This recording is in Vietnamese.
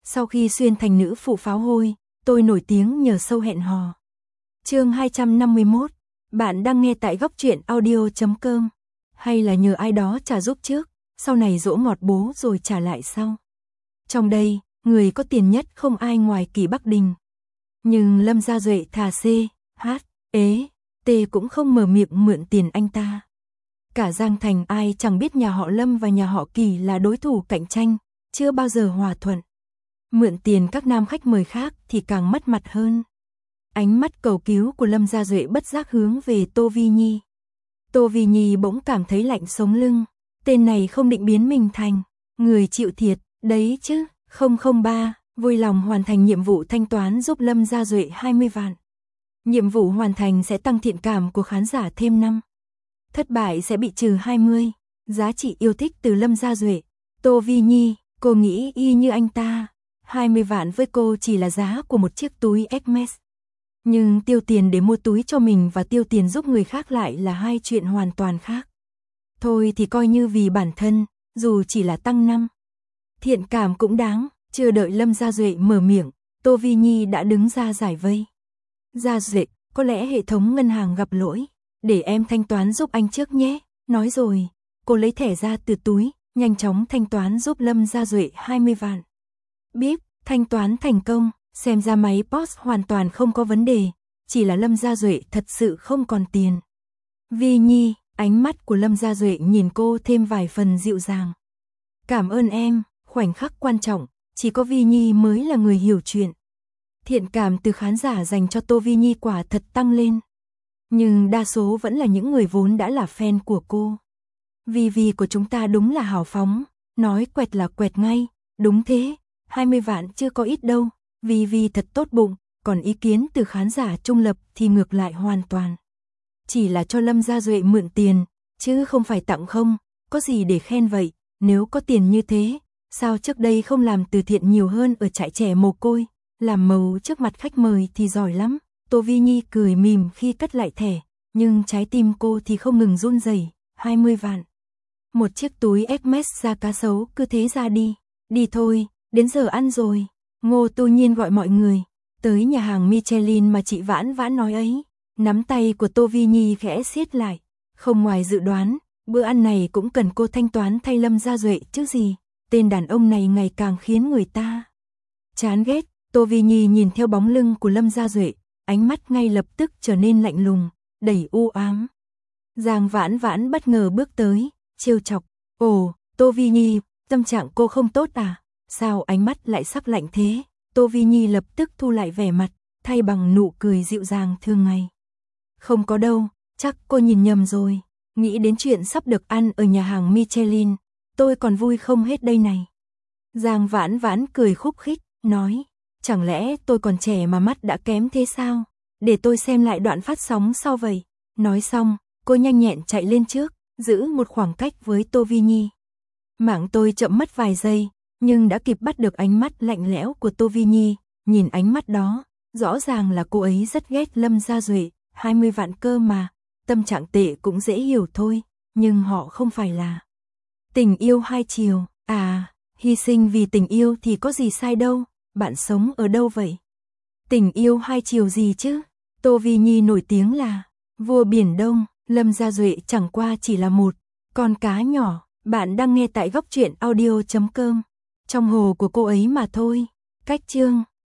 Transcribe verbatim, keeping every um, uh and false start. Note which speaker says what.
Speaker 1: Sau khi xuyên thành nữ phụ pháo hôi, tôi nổi tiếng nhờ show hẹn hò. Chương hai trăm năm mươi mốt. Bạn đang nghe tại góc truyện audio chấm com. Hay là nhờ ai đó trả giúp trước, sau này dỗ ngọt bố rồi trả lại sau. Trong đây, người có tiền nhất không ai ngoài Kỳ Bắc Đình. Nhưng Lâm Gia Duệ thà C, H, ế, T cũng không mở miệng mượn tiền anh ta. Cả Giang Thành ai chẳng biết nhà họ Lâm và nhà họ Kỳ là đối thủ cạnh tranh, chưa bao giờ hòa thuận. Mượn tiền các nam khách mời khác thì càng mất mặt hơn. Ánh mắt cầu cứu của Lâm Gia Duệ bất giác hướng về Tô Vi Nhi. Tô Vi Nhi bỗng cảm thấy lạnh sống lưng. Tên này không định biến mình thành người chịu thiệt, đấy chứ. không không ba, vui lòng hoàn thành nhiệm vụ thanh toán giúp Lâm Gia Duệ hai mươi vạn. Nhiệm vụ hoàn thành sẽ tăng thiện cảm của khán giả thêm năm. Thất bại sẽ bị trừ hai mươi. Giá trị yêu thích từ Lâm Gia Duệ. Tô Vi Nhi, cô nghĩ y như anh ta. hai mươi vạn với cô chỉ là giá của một chiếc túi Hermes. Nhưng tiêu tiền để mua túi cho mình và tiêu tiền giúp người khác lại là hai chuyện hoàn toàn khác. Thôi thì coi như vì bản thân, dù chỉ là tăng năm. Thiện cảm cũng đáng, chưa đợi Lâm Gia Duệ mở miệng, Tô Vi Nhi đã đứng ra giải vây. Gia Duệ, có lẽ hệ thống ngân hàng gặp lỗi, để em thanh toán giúp anh trước nhé. Nói rồi, cô lấy thẻ ra từ túi, nhanh chóng thanh toán giúp Lâm Gia Duệ hai mươi vạn. Bíp, thanh toán thành công, xem ra máy pê o ét hoàn toàn không có vấn đề, chỉ là Lâm Gia Duệ thật sự không còn tiền. Vi Nhi, ánh mắt của Lâm Gia Duệ nhìn cô thêm vài phần dịu dàng. Cảm ơn em, khoảnh khắc quan trọng, chỉ có Vi Nhi mới là người hiểu chuyện. Thiện cảm từ khán giả dành cho Tô Vi Nhi quả thật tăng lên. Nhưng đa số vẫn là những người vốn đã là fan của cô. Vi Vi của chúng ta đúng là hào phóng, nói quẹt là quẹt ngay, đúng thế, hai mươi vạn chưa có ít đâu, Vi Vi thật tốt bụng, còn ý kiến từ khán giả trung lập thì ngược lại hoàn toàn. Chỉ là cho Lâm Gia Duệ mượn tiền, chứ không phải tặng không, có gì để khen vậy, nếu có tiền như thế, sao trước đây không làm từ thiện nhiều hơn ở trại trẻ mồ côi, làm màu trước mặt khách mời thì giỏi lắm. Tô Vi Nhi cười mỉm khi cất lại thẻ, nhưng trái tim cô thì không ngừng run rẩy. hai mươi vạn. Một chiếc túi Hermes da cá sấu cứ thế ra đi. Đi thôi, đến giờ ăn rồi. Ngô Tu Nhiên gọi mọi người tới nhà hàng Michelin mà chị Vãn Vãn nói ấy. Nắm tay của Tô Vi Nhi khẽ siết lại. Không ngoài dự đoán, bữa ăn này cũng cần cô thanh toán thay Lâm Gia Duệ chứ gì. Tên đàn ông này ngày càng khiến người ta chán ghét. Tô Vi Nhi nhìn theo bóng lưng của Lâm Gia Duệ, ánh mắt ngay lập tức trở nên lạnh lùng, đầy u ám. Giang Vãn Vãn bất ngờ bước tới, trêu chọc. Ồ, Tô Vi Nhi, tâm trạng cô không tốt à? Sao ánh mắt lại sắc lạnh thế? Tô Vi Nhi lập tức thu lại vẻ mặt, thay bằng nụ cười dịu dàng thường ngày. Không có đâu, chắc cô nhìn nhầm rồi. Nghĩ đến chuyện sắp được ăn ở nhà hàng Michelin, tôi còn vui không hết đây này. Giang Vãn Vãn cười khúc khích, nói. Chẳng lẽ tôi còn trẻ mà mắt đã kém thế sao? Để tôi xem lại đoạn phát sóng sau vậy. Nói xong, cô nhanh nhẹn chạy lên trước, giữ một khoảng cách với Tô Vi Nhi. Mạng tôi chậm mất vài giây, nhưng đã kịp bắt được ánh mắt lạnh lẽo của Tô Vi Nhi. Nhìn ánh mắt đó, rõ ràng là cô ấy rất ghét Lâm Gia Duệ, hai mươi vạn cơ mà. Tâm trạng tệ cũng dễ hiểu thôi, nhưng họ không phải là tình yêu hai chiều. À, hy sinh vì tình yêu thì có gì sai đâu. Bạn sống ở đâu vậy? Tình yêu hai chiều gì chứ? Tô Vi Nhi nổi tiếng là vua Biển Đông, Lâm Gia Duệ chẳng qua chỉ là một con cá nhỏ. Bạn đang nghe tại góc truyện audio chấm com. Trong hồ của cô ấy mà thôi. Cách chương